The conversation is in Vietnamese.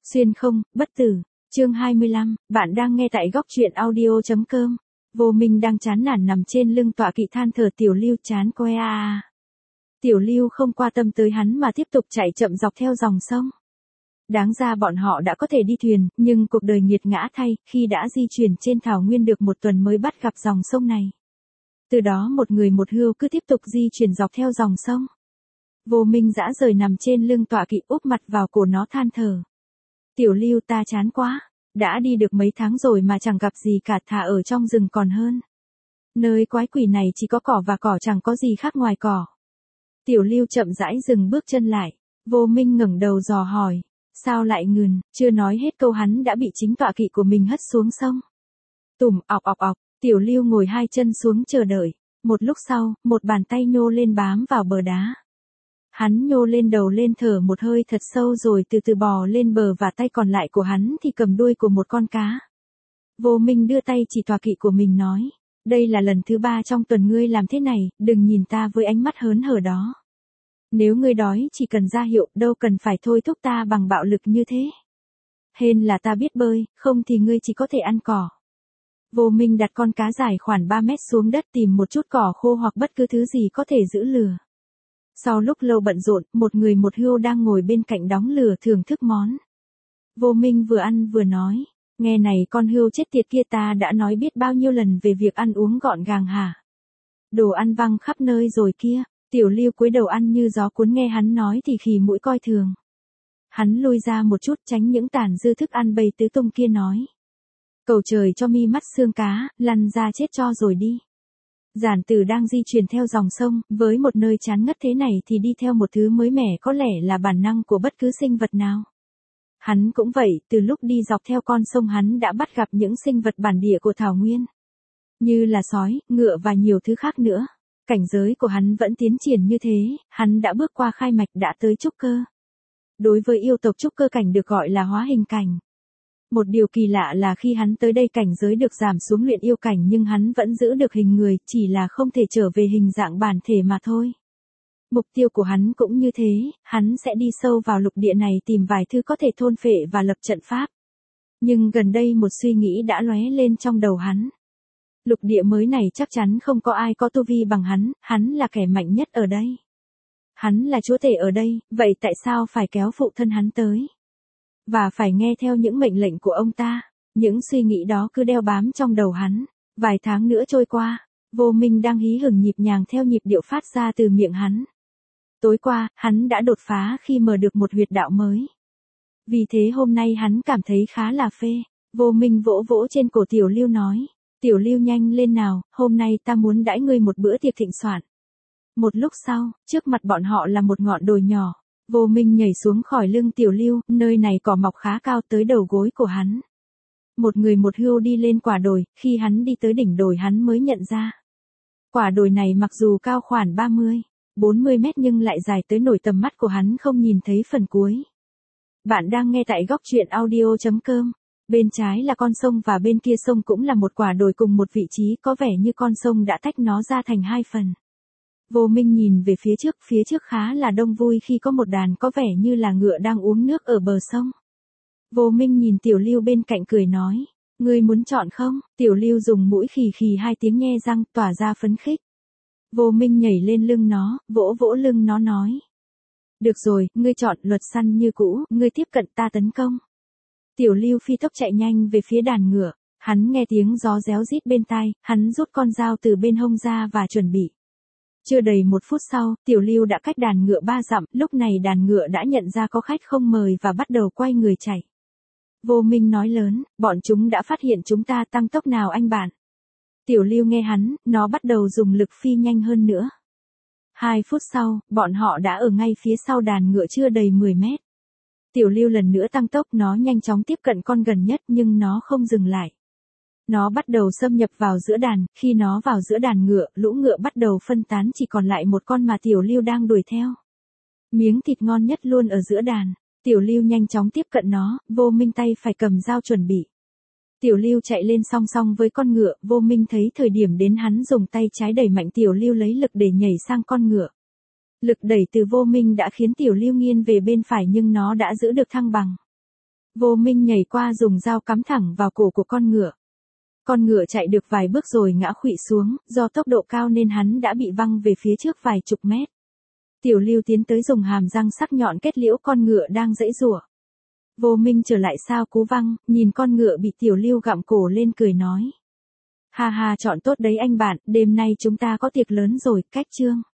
Xuyên không, bất tử. Chương 25, bạn đang nghe tại góc truyện audio.com. Vô Minh đang chán nản nằm trên lưng tọa kỵ than thở Tiểu Lưu chán que à. Tiểu Lưu không quan tâm tới hắn mà tiếp tục chạy chậm dọc theo dòng sông. Đáng ra bọn họ đã có thể đi thuyền, nhưng cuộc đời nghiệt ngã thay, khi đã di chuyển trên thảo nguyên được một tuần mới bắt gặp dòng sông này. Từ đó một người một hươu cứ tiếp tục di chuyển dọc theo dòng sông. Vô Minh dã rời nằm trên lưng tọa kỵ úp mặt vào cổ nó than thở. Tiểu Lưu ta chán quá, đã đi được mấy tháng rồi mà chẳng gặp gì cả, thà ở trong rừng còn hơn. Nơi quái quỷ này chỉ có cỏ và cỏ, chẳng có gì khác ngoài cỏ. Tiểu Lưu chậm rãi dừng bước chân lại, Vô Minh ngẩng đầu dò hỏi, sao lại ngừng, chưa nói hết câu hắn đã bị chính tọa kỵ của mình hất xuống sông. Tủm ọc ọc ọc, Tiểu Lưu ngồi hai chân xuống chờ đợi, một lúc sau, một bàn tay nhô lên bám vào bờ đá. Hắn nhô lên đầu lên thở một hơi thật sâu rồi từ từ bò lên bờ và tay còn lại của hắn thì cầm đuôi của một con cá. Vô Minh đưa tay chỉ tọa kỵ của mình nói, đây là lần thứ 3 trong tuần ngươi làm thế này, đừng nhìn ta với ánh mắt hớn hở đó. Nếu ngươi đói chỉ cần ra hiệu, đâu cần phải thôi thúc ta bằng bạo lực như thế. Hên là ta biết bơi, không thì ngươi chỉ có thể ăn cỏ. Vô Minh đặt con cá dài khoảng 3 mét xuống đất tìm một chút cỏ khô hoặc bất cứ thứ gì có thể giữ lửa. Sau lúc lâu bận rộn, một người một hươu đang ngồi bên cạnh đóng lửa thưởng thức món. Vô Minh vừa ăn vừa nói, nghe này con hươu chết tiệt kia, ta đã nói biết bao nhiêu lần về việc ăn uống gọn gàng hả? Đồ ăn văng khắp nơi rồi kia. Tiểu Lưu cúi đầu ăn như gió cuốn, nghe hắn nói thì khì mũi coi thường. Hắn lui ra một chút tránh những tàn dư thức ăn bầy tứ tung kia nói. Cầu trời cho mi mắt xương cá, lăn ra chết cho rồi đi. Giản Tử đang di chuyển theo dòng sông, với một nơi chán ngắt thế này thì đi theo một thứ mới mẻ có lẽ là bản năng của bất cứ sinh vật nào. Hắn cũng vậy, từ lúc đi dọc theo con sông hắn đã bắt gặp những sinh vật bản địa của thảo nguyên. Như là sói, ngựa và nhiều thứ khác nữa. Cảnh giới của hắn vẫn tiến triển như thế, hắn đã bước qua khai mạch, đã tới trúc cơ. Đối với yêu tộc trúc cơ cảnh được gọi là hóa hình cảnh. Một điều kỳ lạ là khi hắn tới đây cảnh giới được giảm xuống luyện yêu cảnh nhưng hắn vẫn giữ được hình người, chỉ là không thể trở về hình dạng bản thể mà thôi. Mục tiêu của hắn cũng như thế, hắn sẽ đi sâu vào lục địa này tìm vài thứ có thể thôn phệ và lập trận pháp. Nhưng gần đây một suy nghĩ đã lóe lên trong đầu hắn. Lục địa mới này chắc chắn không có ai có tu vi bằng hắn là kẻ mạnh nhất ở đây. Hắn là chúa tể ở đây, vậy tại sao phải kéo phụ thân hắn tới? Và phải nghe theo những mệnh lệnh của ông ta. Những suy nghĩ đó cứ đeo bám trong đầu hắn. Vài tháng nữa trôi qua, Vô Minh đang hí hửng nhịp nhàng theo nhịp điệu phát ra từ miệng hắn. Tối qua, hắn đã đột phá khi mở được một huyệt đạo mới. Vì thế hôm nay hắn cảm thấy khá là phê. Vô Minh vỗ vỗ trên cổ Tiểu Lưu nói. Tiểu Lưu nhanh lên nào, hôm nay ta muốn đãi ngươi một bữa tiệc thịnh soạn. Một lúc sau, trước mặt bọn họ là một ngọn đồi nhỏ. Vô Minh nhảy xuống khỏi lưng Tiểu Lưu, nơi này cỏ mọc khá cao tới đầu gối của hắn. Một người một hươu đi lên quả đồi, khi hắn đi tới đỉnh đồi hắn mới nhận ra. Quả đồi này mặc dù cao khoảng 30-40 mét nhưng lại dài tới nổi tầm mắt của hắn không nhìn thấy phần cuối. Bạn đang nghe tại góc truyện audio.com. Bên trái là con sông và bên kia sông cũng là một quả đồi cùng một vị trí, có vẻ như con sông đã tách nó ra thành hai phần. Vô Minh nhìn về phía trước khá là đông vui khi có một đàn có vẻ như là ngựa đang uống nước ở bờ sông. Vô Minh nhìn Tiểu Lưu bên cạnh cười nói, ngươi muốn chọn không? Tiểu Lưu dùng mũi khì khì hai tiếng nhe răng tỏa ra phấn khích. Vô Minh nhảy lên lưng nó, vỗ vỗ lưng nó nói. Được rồi, ngươi chọn, luật săn như cũ, ngươi tiếp cận ta tấn công. Tiểu Lưu phi tốc chạy nhanh về phía đàn ngựa, hắn nghe tiếng gió réo rít bên tai, hắn rút con dao từ bên hông ra và chuẩn bị. Chưa đầy 1 phút sau, Tiểu Lưu đã cách đàn ngựa 3 dặm, lúc này đàn ngựa đã nhận ra có khách không mời và bắt đầu quay người chạy. Vô Minh nói lớn, bọn chúng đã phát hiện chúng ta, tăng tốc nào anh bạn. Tiểu Lưu nghe hắn, nó bắt đầu dùng lực phi nhanh hơn nữa. 2 phút sau, bọn họ đã ở ngay phía sau đàn ngựa chưa đầy 10 mét. Tiểu Lưu lần nữa tăng tốc, nó nhanh chóng tiếp cận con gần nhất nhưng nó không dừng lại. Nó bắt đầu xâm nhập vào giữa đàn, khi nó vào giữa đàn ngựa, lũ ngựa bắt đầu phân tán chỉ còn lại một con mà Tiểu Lưu đang đuổi theo. Miếng thịt ngon nhất luôn ở giữa đàn, Tiểu Lưu nhanh chóng tiếp cận nó, Vô Minh tay phải cầm dao chuẩn bị. Tiểu Lưu chạy lên song song với con ngựa, Vô Minh thấy thời điểm đến hắn dùng tay trái đẩy mạnh Tiểu Lưu lấy lực để nhảy sang con ngựa. Lực đẩy từ Vô Minh đã khiến Tiểu Lưu nghiêng về bên phải nhưng nó đã giữ được thăng bằng. Vô Minh nhảy qua dùng dao cắm thẳng vào cổ của con ngựa. Con ngựa chạy được vài bước rồi ngã khuỵu xuống, do tốc độ cao nên hắn đã bị văng về phía trước vài chục mét. Tiểu Lưu tiến tới dùng hàm răng sắc nhọn kết liễu con ngựa đang giãy giụa. Vô Minh trở lại sau cú văng, nhìn con ngựa bị Tiểu Lưu gặm cổ lên cười nói. Ha ha, chọn tốt đấy anh bạn, đêm nay chúng ta có tiệc lớn rồi, cách chương.